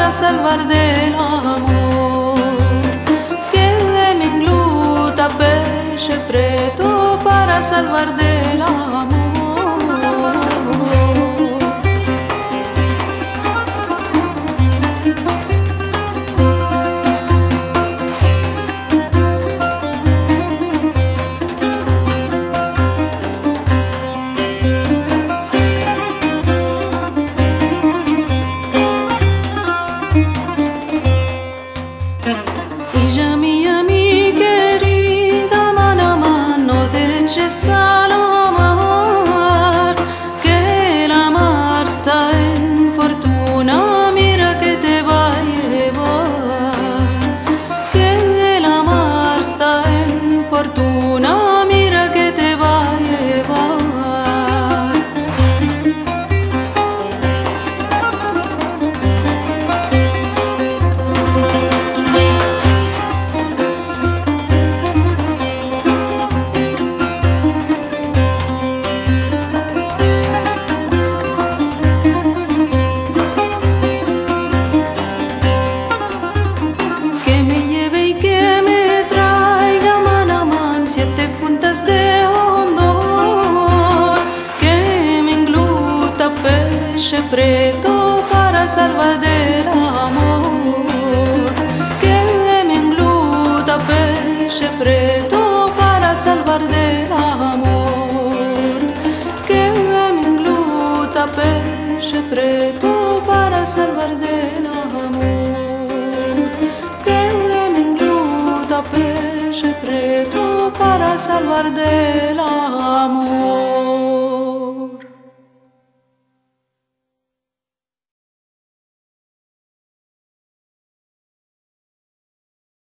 para salvar del amor. Que me engluta peixe preto para salvar del amor. Preto para salvar del amor. Que me engluta peixe preto para salvar del amor. Que me engluta peixe preto para salvar del amor. Que me engluta peixe preto para salvar del amor.